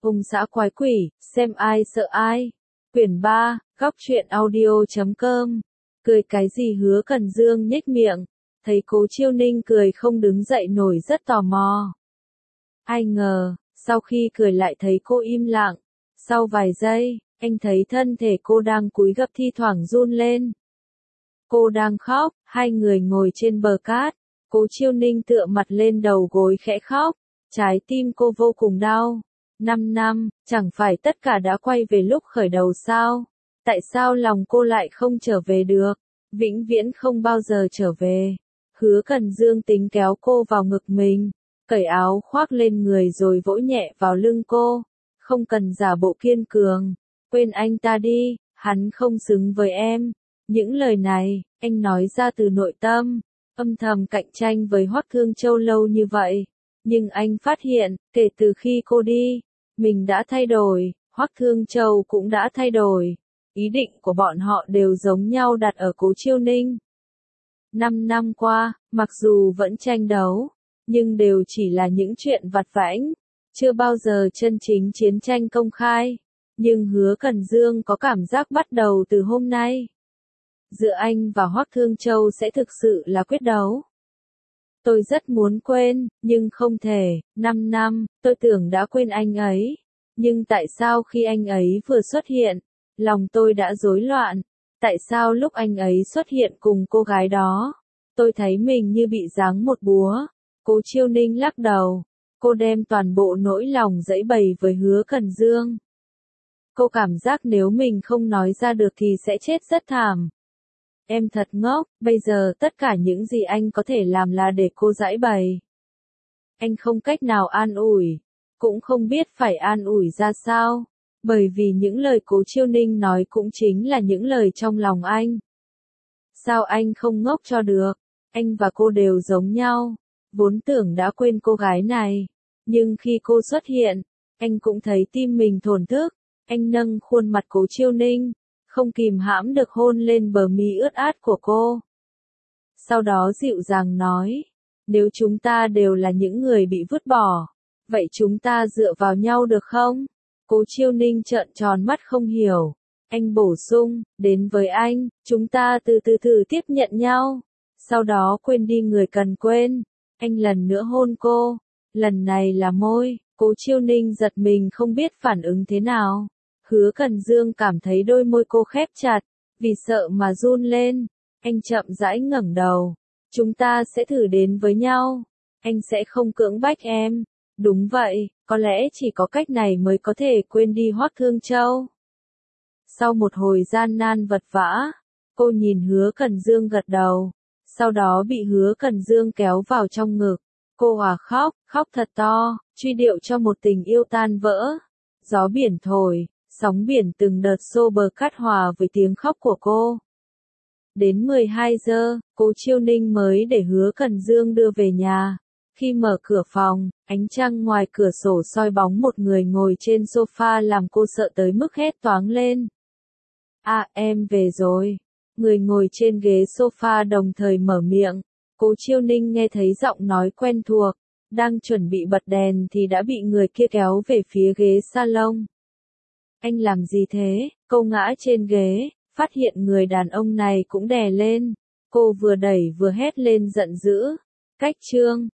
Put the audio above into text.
Hung dã quái quỷ, xem ai sợ ai. Quyển 3, góc truyện audio.com. Cười cái gì Hứa Cần Dương nhếch miệng, thấy Cố Chiêu Ninh cười không đứng dậy nổi rất tò mò. Ai ngờ, sau khi cười lại thấy cô im lặng. Sau vài giây, anh thấy thân thể cô đang cúi gập thi thoảng run lên. Cô đang khóc, hai người ngồi trên bờ cát. Cố Chiêu Ninh tựa mặt lên đầu gối khẽ khóc, trái tim cô vô cùng đau. 5 năm, chẳng phải tất cả đã quay về lúc khởi đầu sao? Tại sao lòng cô lại không trở về được? Vĩnh viễn không bao giờ trở về. Hứa Cần Dương tính kéo cô vào ngực mình, cởi áo khoác lên người rồi vỗ nhẹ vào lưng cô. Không cần giả bộ kiên cường, quên anh ta đi, hắn không xứng với em. Những lời này, anh nói ra từ nội tâm, âm thầm cạnh tranh với Hoắc Thương Châu lâu như vậy. Nhưng anh phát hiện, kể từ khi cô đi, mình đã thay đổi, Hoắc Thương Châu cũng đã thay đổi. Ý định của bọn họ đều giống nhau đặt ở Cố Chiêu Ninh. 5 năm qua, mặc dù vẫn tranh đấu, nhưng đều chỉ là những chuyện vặt vãnh, chưa bao giờ chân chính chiến tranh công khai. Nhưng Hứa Cần Dương có cảm giác bắt đầu từ hôm nay, giữa anh và Hoắc Thương Châu sẽ thực sự là quyết đấu. Tôi rất muốn quên, nhưng không thể. 5 năm, tôi tưởng đã quên anh ấy. Nhưng tại sao khi anh ấy vừa xuất hiện, lòng tôi đã rối loạn? Tại sao lúc anh ấy xuất hiện cùng cô gái đó, tôi thấy mình như bị giáng một búa? Cố Chiêu Ninh lắc đầu. Cô đem toàn bộ nỗi lòng giãy bày với Hứa Cần Dương. Cô cảm giác nếu mình không nói ra được thì sẽ chết rất thảm. Em thật ngốc, bây giờ tất cả những gì anh có thể làm là để cô giãy bày. Anh không cách nào an ủi, cũng không biết phải an ủi ra sao, bởi vì những lời Cố Chiêu Ninh nói cũng chính là những lời trong lòng anh. Sao anh không ngốc cho được? Anh và cô đều giống nhau, vốn tưởng đã quên cô gái này, nhưng khi cô xuất hiện, anh cũng thấy tim mình thổn thức. Anh nâng khuôn mặt Cố Chiêu Ninh, không kìm hãm được hôn lên bờ mi ướt át của cô. Sau đó dịu dàng nói, nếu chúng ta đều là những người bị vứt bỏ, vậy chúng ta dựa vào nhau được không? Cố Chiêu Ninh trợn tròn mắt không hiểu. Anh bổ sung, đến với anh, chúng ta từ từ thử tiếp nhận nhau. Sau đó quên đi người cần quên. Anh lần nữa hôn cô. Lần này là môi. Cố Chiêu Ninh giật mình không biết phản ứng thế nào. Hứa Cần Dương cảm thấy đôi môi cô khép chặt, vì sợ mà run lên. Anh chậm rãi ngẩng đầu. Chúng ta sẽ thử đến với nhau. Anh sẽ không cưỡng bách em. Đúng vậy, có lẽ chỉ có cách này mới có thể quên đi Hoắc Thương Châu. Sau một hồi gian nan vật vã, cô nhìn Hứa Cần Dương gật đầu. Sau đó bị Hứa Cần Dương kéo vào trong ngực. Cô òa khóc, khóc thật to, truy điệu cho một tình yêu tan vỡ. Gió biển thổi, sóng biển từng đợt xô bờ cát hòa với tiếng khóc của cô. Đến 12 giờ, Cố Chiêu Ninh mới để Hứa Cần Dương đưa về nhà. Khi mở cửa phòng, ánh trăng ngoài cửa sổ soi bóng một người ngồi trên sofa làm cô sợ tới mức hét toáng lên. À, em về rồi. Người ngồi trên ghế sofa đồng thời mở miệng. Cố Chiêu Ninh nghe thấy giọng nói quen thuộc, đang chuẩn bị bật đèn thì đã bị người kia kéo về phía ghế salon. Anh làm gì thế? Cô ngã trên ghế, phát hiện người đàn ông này cũng đè lên. Cô vừa đẩy vừa hét lên giận dữ. Cách chương